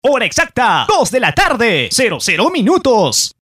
Hora exacta, 2 de la tarde, 00 minutos.